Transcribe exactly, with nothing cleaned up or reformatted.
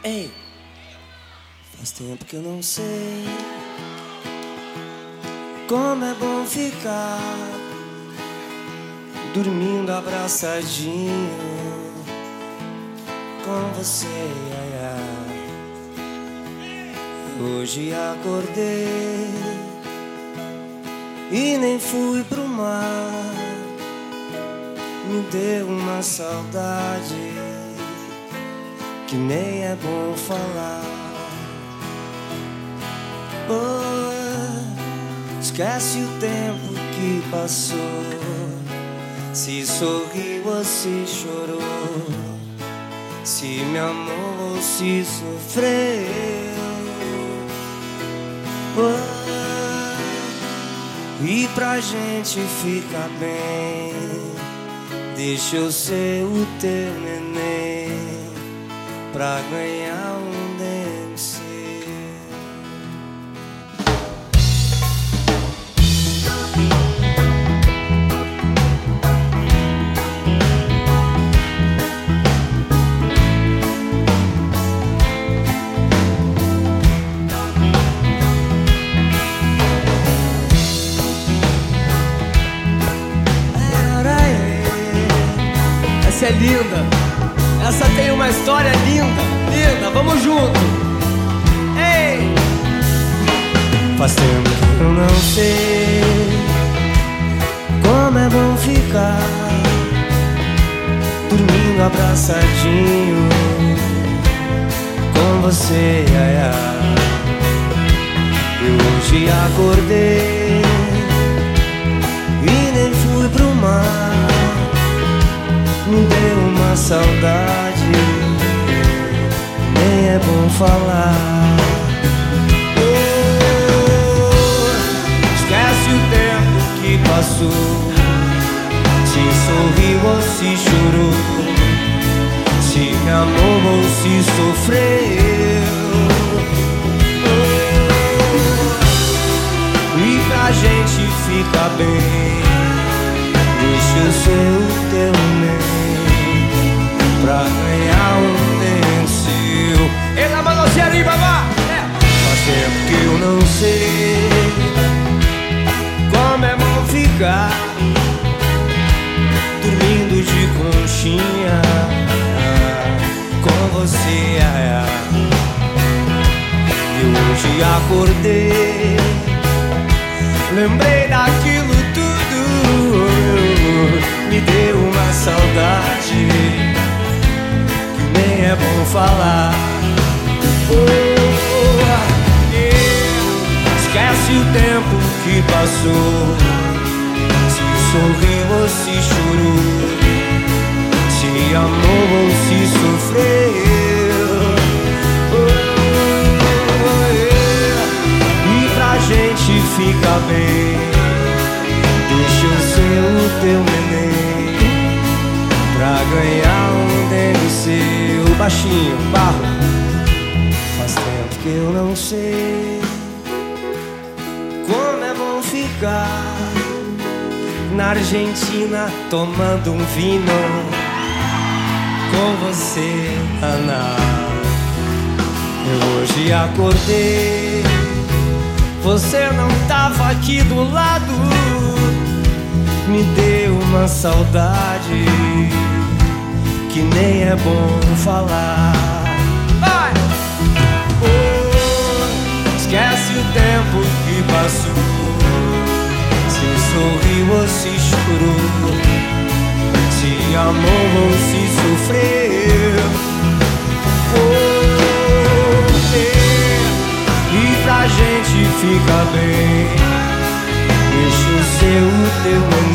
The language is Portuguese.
Ei, faz tempo que eu não sei como é bom ficar dormindo abraçadinho com você, ai, ai. Hoje acordei e nem fui pro mar. Me deu uma saudade que nem é bom falar. Oh, esquece o tempo que passou, se sorriu ou se chorou, se me amou ou se sofreu. Oh, e pra gente ficar bem, deixa eu ser o teu neném pra ganhar um D M C. Essa é linda, essa tem uma história linda, linda, vamos junto. Ei! Faz tempo que eu não sei como é bom ficar dormindo abraçadinho com você, ai, ai. Eu hoje acordei e nem fui pro mar. Me deu uma saudade, nem é bom falar. Oh, esquece o tempo que passou, se sorriu ou se chorou, se me amou ou se sofreu. Oh, e pra gente ficar bem, deixa eu ser o teu neném pra ganhar um D M C. Ele na manoceira aí, babá! Faz tempo que eu não sei como é bom ficar dormindo de conchinha com você, ai, ai. E hoje acordei, lembrei daquilo tudo, me deu uma saudade que nem é bom falar. Oh, yeah. Esquece o tempo que passou, se sorriu ou se chorou, se amou ou se sofreu. Oh, yeah. E pra gente ficar bem, deixa eu ser o teu neném pra ganhar um D M C. O baixinho, barro. Faz tempo que eu não sei como é bom ficar na Argentina tomando um vinho com você, Ana. Eu hoje acordei, você não tava aqui do lado. Me deu uma saudade que nem é bom falar. Vai! Oh, esquece o tempo que passou, se sorriu ou se chorou, se amou ou se sofreu. Oh, yeah. E pra gente ficar bem, deixa eu ser o teu neném